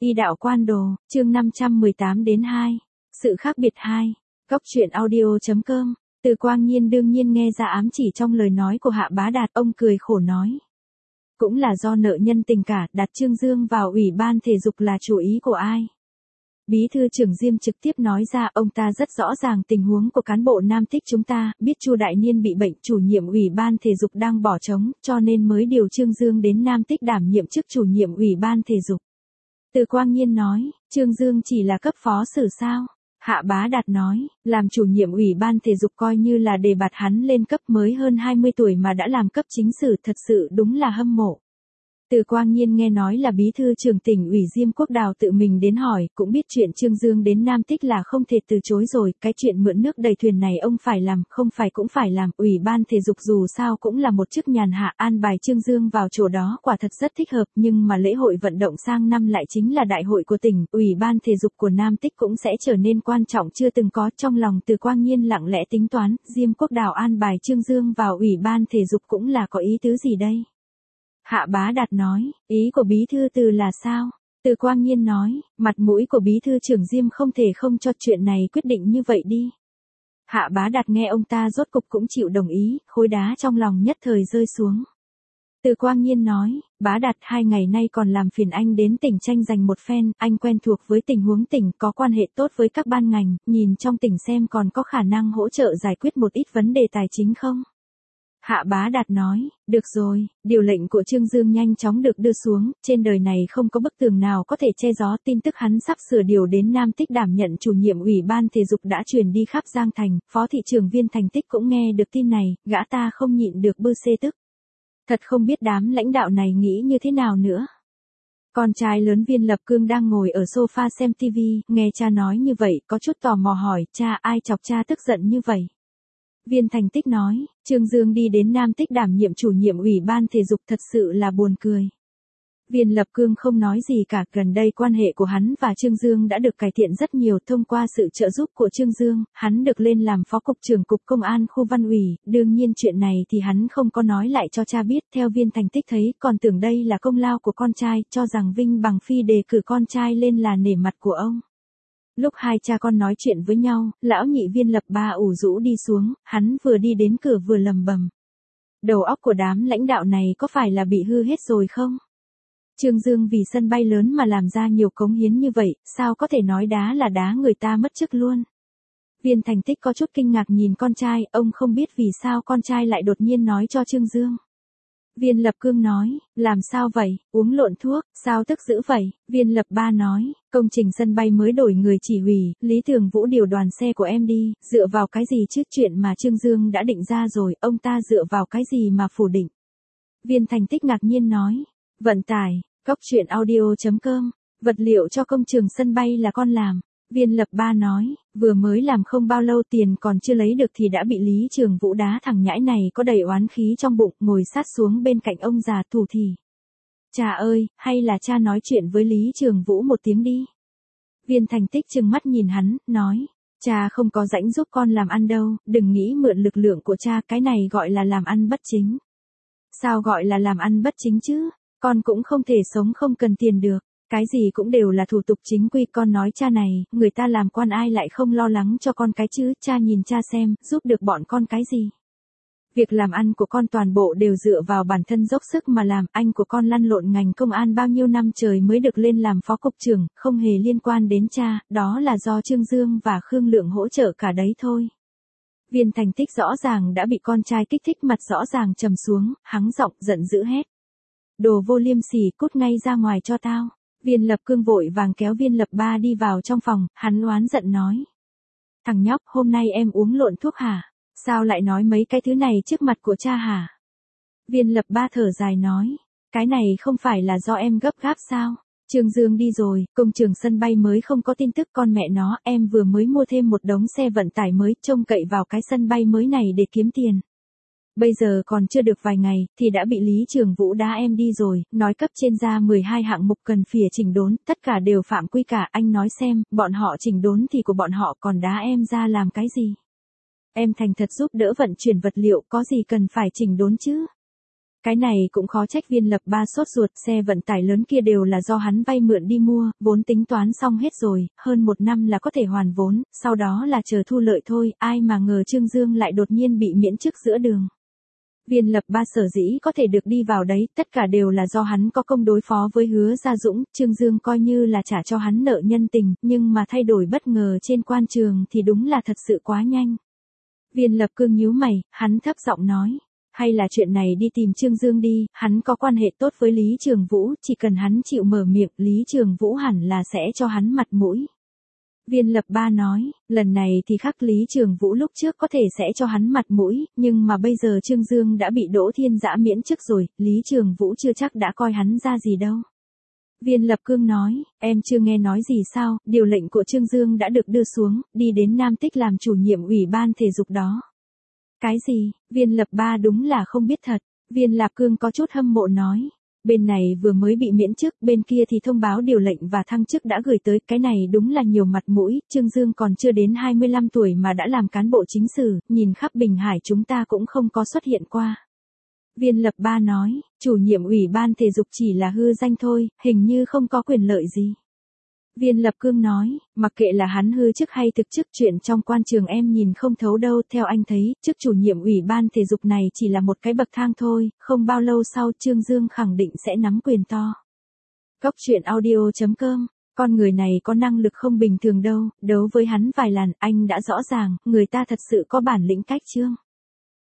Y đạo quan đồ, chương 518 đến 2. Sự khác biệt 2. Góc truyện audio.com. Từ Quang Nhiên đương nhiên nghe ra ám chỉ trong lời nói của Hạ Bá Đạt, ông cười khổ nói. Cũng là do nợ nhân tình cả, đặt Trương Dương vào ủy ban thể dục là chủ ý của ai? Bí thư trưởng Diêm trực tiếp nói ra, ông ta rất rõ ràng tình huống của cán bộ Nam Tích chúng ta, biết Chu Đại Niên bị bệnh, chủ nhiệm ủy ban thể dục đang bỏ trống, cho nên mới điều Trương Dương đến Nam Tích đảm nhiệm chức chủ nhiệm ủy ban thể dục. Từ Quang Nhiên nói, Trương Dương chỉ là cấp phó xử sao? Hạ Bá Đạt nói, làm chủ nhiệm ủy ban thể dục coi như là đề bạt hắn lên cấp, mới hơn 20 tuổi mà đã làm cấp chính sử, thật sự đúng là hâm mộ. Từ Quang Nhiên nghe nói là bí thư trưởng tỉnh ủy Diêm Quốc Đào tự mình đến hỏi, cũng biết chuyện Trương Dương đến Nam Tích là không thể từ chối rồi, cái chuyện mượn nước đầy thuyền này ông phải làm, không phải cũng phải làm, ủy ban thể dục dù sao cũng là một chức nhàn hạ, an bài Trương Dương vào chỗ đó quả thật rất thích hợp, nhưng mà lễ hội vận động sang năm lại chính là đại hội của tỉnh, ủy ban thể dục của Nam Tích cũng sẽ trở nên quan trọng chưa từng có. Trong lòng Từ Quang Nhiên lặng lẽ tính toán, Diêm Quốc Đào an bài Trương Dương vào ủy ban thể dục cũng là có ý tứ gì đây? Hạ Bá Đạt nói, ý của bí thư Từ là sao? Từ Quang Nhiên nói, mặt mũi của bí thư trưởng Diêm không thể không cho chuyện này quyết định như vậy đi. Hạ Bá Đạt nghe ông ta rốt cục cũng chịu đồng ý, khối đá trong lòng nhất thời rơi xuống. Từ Quang Nhiên nói, Bá Đạt 2 ngày nay còn làm phiền anh đến tỉnh tranh giành một phen, anh quen thuộc với tình huống tỉnh, có quan hệ tốt với các ban ngành, nhìn trong tỉnh xem còn có khả năng hỗ trợ giải quyết một ít vấn đề tài chính không? Hạ Bá Đạt nói, được rồi, điều lệnh của Trương Dương nhanh chóng được đưa xuống, trên đời này không có bức tường nào có thể che gió, tin tức hắn sắp sửa điều đến Nam Tích đảm nhận chủ nhiệm ủy ban thể dục đã truyền đi khắp Giang Thành, phó thị trưởng Viên Thành Tích cũng nghe được tin này, gã ta không nhịn được bơ xê tức. Thật không biết đám lãnh đạo này nghĩ như thế nào nữa. Con trai lớn Viên Lập Cương đang ngồi ở sofa xem TV, nghe cha nói như vậy, có chút tò mò hỏi, cha ai chọc cha tức giận như vậy? Viên Thành Tích nói, Trương Dương đi đến Nam Tích đảm nhiệm chủ nhiệm ủy ban thể dục thật sự là buồn cười. Viên Lập Cương không nói gì cả, gần đây quan hệ của hắn và Trương Dương đã được cải thiện rất nhiều thông qua sự trợ giúp của Trương Dương, hắn được lên làm phó cục trưởng cục công an khu văn ủy, đương nhiên chuyện này thì hắn không có nói lại cho cha biết, theo Viên Thành Tích thấy, còn tưởng đây là công lao của con trai, cho rằng Vinh Bằng Phi đề cử con trai lên là nể mặt của ông. Lúc hai cha con nói chuyện với nhau, lão nhị Viên Lập Ba ủ rũ đi xuống, hắn vừa đi đến cửa vừa lầm bầm. Đầu óc của đám lãnh đạo này có phải là bị hư hết rồi không? Trương Dương vì sân bay lớn mà làm ra nhiều cống hiến như vậy, sao có thể nói đá là đá người ta mất chức luôn? Viên Thành Tích có chút kinh ngạc nhìn con trai, ông không biết vì sao con trai lại đột nhiên nói cho Trương Dương. Viên Lập Cương nói, làm sao vậy, uống lộn thuốc, sao tức dữ vậy? Viên Lập Ba nói, công trình sân bay mới đổi người chỉ huy, Lý Thường Vũ điều đoàn xe của em đi, dựa vào cái gì chứ, chuyện mà Trương Dương đã định ra rồi, ông ta dựa vào cái gì mà phủ định? Viên Thành Tích ngạc nhiên nói, vận tải, góc truyện audio.com, vật liệu cho công trường sân bay là con làm. Viên Lập Ba nói, vừa mới làm không bao lâu tiền còn chưa lấy được thì đã bị Lý Trường Vũ đá, thằng nhãi này có đầy oán khí trong bụng, ngồi sát xuống bên cạnh ông già thủ thì. Cha ơi, hay là cha nói chuyện với Lý Trường Vũ một tiếng đi. Viên Thành Tích trừng mắt nhìn hắn, nói, cha không có rãnh giúp con làm ăn đâu, đừng nghĩ mượn lực lượng của cha, cái này gọi là làm ăn bất chính. Sao gọi là làm ăn bất chính chứ, con cũng không thể sống không cần tiền được. Cái gì cũng đều là thủ tục chính quy, con nói cha này, người ta làm quan ai lại không lo lắng cho con cái chứ, cha nhìn cha xem, giúp được bọn con cái gì. Việc làm ăn của con toàn bộ đều dựa vào bản thân dốc sức mà làm, anh của con lăn lộn ngành công an bao nhiêu năm trời mới được lên làm phó cục trưởng, không hề liên quan đến cha, đó là do Trương Dương và Khương Lượng hỗ trợ cả đấy thôi. Viên Thành Tích rõ ràng đã bị con trai kích thích, mặt rõ ràng trầm xuống, hắng giọng giận dữ hét. Đồ vô liêm sỉ, cút ngay ra ngoài cho tao. Viên Lập Cương vội vàng kéo Viên Lập Ba đi vào trong phòng, hắn oán giận nói. Thằng nhóc, hôm nay em uống lộn thuốc hả? Sao lại nói mấy cái thứ này trước mặt của cha hả? Viên Lập Ba thở dài nói. Cái này không phải là do em gấp gáp sao? Trương Dương đi rồi, công trường sân bay mới không có tin tức, con mẹ nó, em vừa mới mua thêm một đống xe vận tải mới, trông cậy vào cái sân bay mới này để kiếm tiền. Bây giờ còn chưa được vài ngày, thì đã bị Lý Trường Vũ đá em đi rồi, nói cấp trên ra 12 hạng mục cần phìa chỉnh đốn, tất cả đều phạm quy cả, anh nói xem, bọn họ chỉnh đốn thì của bọn họ còn đá em ra làm cái gì? Em thành thật giúp đỡ vận chuyển vật liệu, có gì cần phải chỉnh đốn chứ? Cái này cũng khó trách Viên Lập Ba sốt ruột, xe vận tải lớn kia đều là do hắn vay mượn đi mua, vốn tính toán xong hết rồi, hơn 1 năm là có thể hoàn vốn, sau đó là chờ thu lợi thôi, ai mà ngờ Trương Dương lại đột nhiên bị miễn chức giữa đường. Viên Lập Ba sở dĩ có thể được đi vào đấy, tất cả đều là do hắn có công đối phó với Hứa Gia Dũng, Trương Dương coi như là trả cho hắn nợ nhân tình, nhưng mà thay đổi bất ngờ trên quan trường thì đúng là thật sự quá nhanh. Viên Lập Cương nhíu mày, hắn thấp giọng nói. Hay là chuyện này đi tìm Trương Dương đi, hắn có quan hệ tốt với Lý Trường Vũ, chỉ cần hắn chịu mở miệng, Lý Trường Vũ hẳn là sẽ cho hắn mặt mũi. Viên Lập Ba nói, lần này thì khác, Lý Trường Vũ lúc trước có thể sẽ cho hắn mặt mũi, nhưng mà bây giờ Trương Dương đã bị Đỗ Thiên Dã miễn chức rồi, Lý Trường Vũ chưa chắc đã coi hắn ra gì đâu. Viên Lập Cương nói, em chưa nghe nói gì sao, điều lệnh của Trương Dương đã được đưa xuống, đi đến Nam Tích làm chủ nhiệm ủy ban thể dục đó. Cái gì, Viên Lập Ba đúng là không biết thật, Viên Lạp Cương có chút hâm mộ nói. Bên này vừa mới bị miễn chức, bên kia thì thông báo điều lệnh và thăng chức đã gửi tới, cái này đúng là nhiều mặt mũi, Trương Dương còn chưa đến 25 tuổi mà đã làm cán bộ chính sử, nhìn khắp Bình Hải chúng ta cũng không có xuất hiện qua. Viên Lập Ba nói, chủ nhiệm ủy ban thể dục chỉ là hư danh thôi, hình như không có quyền lợi gì. Viên Lập Cương nói, mặc kệ là hắn hư chức hay thực chức, chuyện trong quan trường em nhìn không thấu đâu, theo anh thấy, chức chủ nhiệm ủy ban thể dục này chỉ là một cái bậc thang thôi, không bao lâu sau Trương Dương khẳng định sẽ nắm quyền to. Cóc truyện audio.com, con người này có năng lực không bình thường đâu, đấu với hắn vài lần, anh đã rõ ràng, người ta thật sự có bản lĩnh cách Trương.